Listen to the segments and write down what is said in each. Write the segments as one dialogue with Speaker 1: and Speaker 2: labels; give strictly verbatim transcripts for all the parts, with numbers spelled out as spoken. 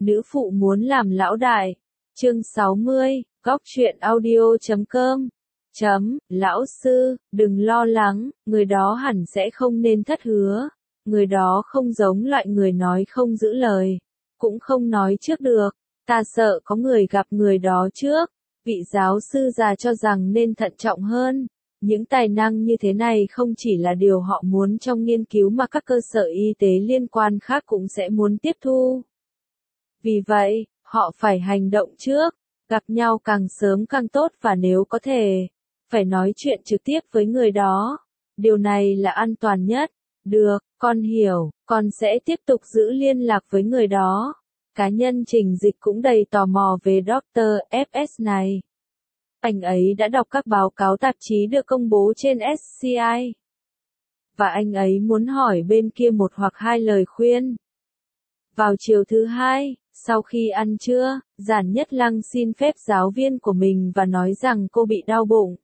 Speaker 1: Nữ phụ muốn làm lão đại. Chương sáu mươi, góc truyện audio chấm com. Chấm, lão sư, đừng lo lắng, người đó hẳn sẽ không nên thất hứa. Người đó không giống loại người nói không giữ lời, cũng không nói trước được. Ta sợ có người gặp người đó trước. Vị giáo sư già cho rằng nên thận trọng hơn. Những tài năng như thế này không chỉ là điều họ muốn trong nghiên cứu mà các cơ sở y tế liên quan khác cũng sẽ muốn tiếp thu. Vì vậy, họ phải hành động trước, gặp nhau càng sớm càng tốt và nếu có thể, phải nói chuyện trực tiếp với người đó. Điều này là an toàn nhất. Được, con hiểu, con sẽ tiếp tục giữ liên lạc với người đó. Cá nhân Trình Dịch cũng đầy tò mò về Doctor ép ét này. Anh ấy đã đọc các báo cáo tạp chí được công bố trên ét xê i. Và anh ấy muốn hỏi bên kia một hoặc hai lời khuyên. Vào chiều thứ hai, sau khi ăn trưa, Giản Nhất Lăng xin phép giáo viên của mình và nói rằng cô bị đau bụng.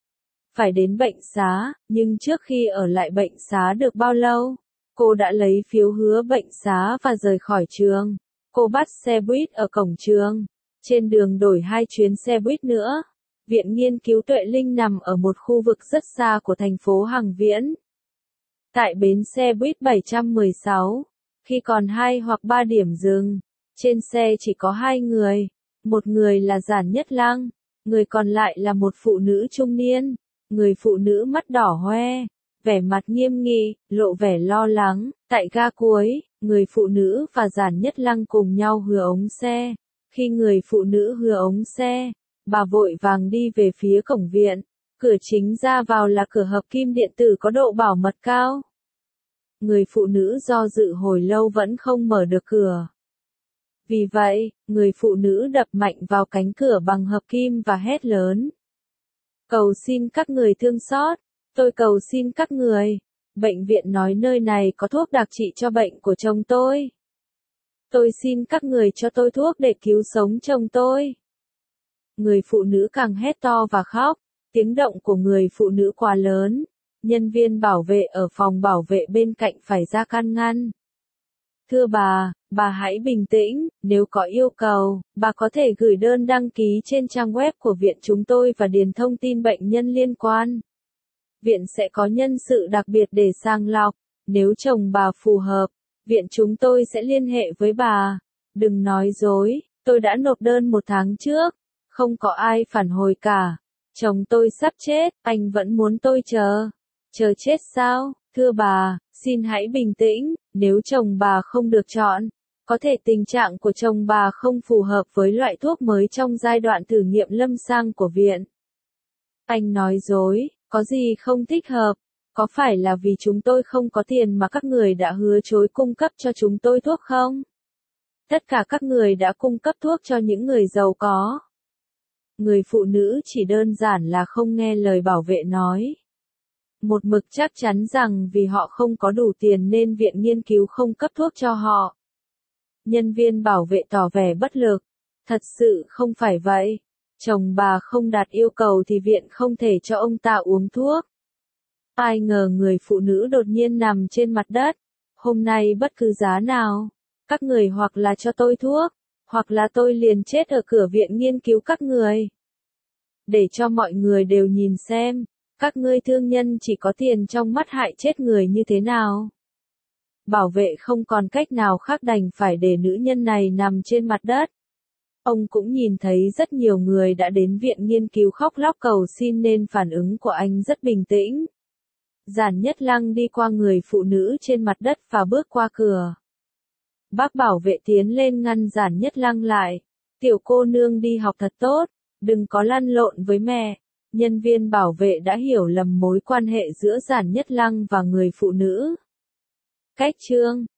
Speaker 1: Phải đến bệnh xá, nhưng trước khi ở lại bệnh xá được bao lâu, cô đã lấy phiếu hứa bệnh xá và rời khỏi trường. Cô bắt xe buýt ở cổng trường. Trên đường đổi hai chuyến xe buýt nữa. Viện Nghiên cứu Tuệ Linh nằm ở một khu vực rất xa của thành phố Hằng Viễn. Tại bến xe buýt bảy trăm mười sáu, khi còn hai hoặc ba điểm dừng, trên xe chỉ có hai người. Một người là Giản Nhất Lăng, người còn lại là một phụ nữ trung niên. Người phụ nữ mắt đỏ hoe, vẻ mặt nghiêm nghị, lộ vẻ lo lắng. Tại ga cuối, người phụ nữ và Giản Nhất Lăng cùng nhau hứa ống xe. Khi người phụ nữ hứa ống xe, bà vội vàng đi về phía cổng viện. Cửa chính ra vào là cửa hợp kim điện tử có độ bảo mật cao. Người phụ nữ do dự hồi lâu vẫn không mở được cửa. Vì vậy, người phụ nữ đập mạnh vào cánh cửa bằng hợp kim và hét lớn. Cầu xin các người thương xót, tôi cầu xin các người. Bệnh viện nói nơi này có thuốc đặc trị cho bệnh của chồng tôi. Tôi xin các người cho tôi thuốc để cứu sống chồng tôi. Người phụ nữ càng hét to và khóc, tiếng động của người phụ nữ quá lớn. Nhân viên bảo vệ ở phòng bảo vệ bên cạnh phải ra can ngăn. Thưa bà, bà hãy bình tĩnh, nếu có yêu cầu, bà có thể gửi đơn đăng ký trên trang web của viện chúng tôi và điền thông tin bệnh nhân liên quan. Viện sẽ có nhân sự đặc biệt để sàng lọc, nếu chồng bà phù hợp, viện chúng tôi sẽ liên hệ với bà. Đừng nói dối, tôi đã nộp đơn một tháng trước, không có ai phản hồi cả. Chồng tôi sắp chết, anh vẫn muốn tôi chờ. Chờ chết sao? Thưa bà, xin hãy bình tĩnh, nếu chồng bà không được chọn, có thể tình trạng của chồng bà không phù hợp với loại thuốc mới trong giai đoạn thử nghiệm lâm sàng của viện. Anh nói dối, có gì không thích hợp? Có phải là vì chúng tôi không có tiền mà các người đã hứa chối cung cấp cho chúng tôi thuốc không? Tất cả các người đã cung cấp thuốc cho những người giàu có. Người phụ nữ chỉ đơn giản là không nghe lời bảo vệ nói. Một mực chắc chắn rằng vì họ không có đủ tiền nên viện nghiên cứu không cấp thuốc cho họ. Nhân viên bảo vệ tỏ vẻ bất lực. Thật sự không phải vậy. Chồng bà không đạt yêu cầu thì viện không thể cho ông ta uống thuốc. Ai ngờ người phụ nữ đột nhiên nằm trên mặt đất. Hôm nay bất cứ giá nào, các người hoặc là cho tôi thuốc, hoặc là tôi liền chết ở cửa viện nghiên cứu các người. Để cho mọi người đều nhìn xem. Các ngươi thương nhân chỉ có tiền trong mắt hại chết người như thế nào. Bảo vệ không còn cách nào khác đành phải để nữ nhân này nằm trên mặt đất. Ông cũng nhìn thấy rất nhiều người đã đến viện nghiên cứu khóc lóc cầu xin nên phản ứng của anh rất bình tĩnh. Giản Nhất Lăng đi qua người phụ nữ trên mặt đất và bước qua cửa. Bác bảo vệ tiến lên ngăn Giản Nhất Lăng lại. Tiểu cô nương đi học thật tốt, đừng có lăn lộn với mẹ. Nhân viên bảo vệ đã hiểu lầm mối quan hệ giữa Giản Nhất Lăng và người phụ nữ. Cách chương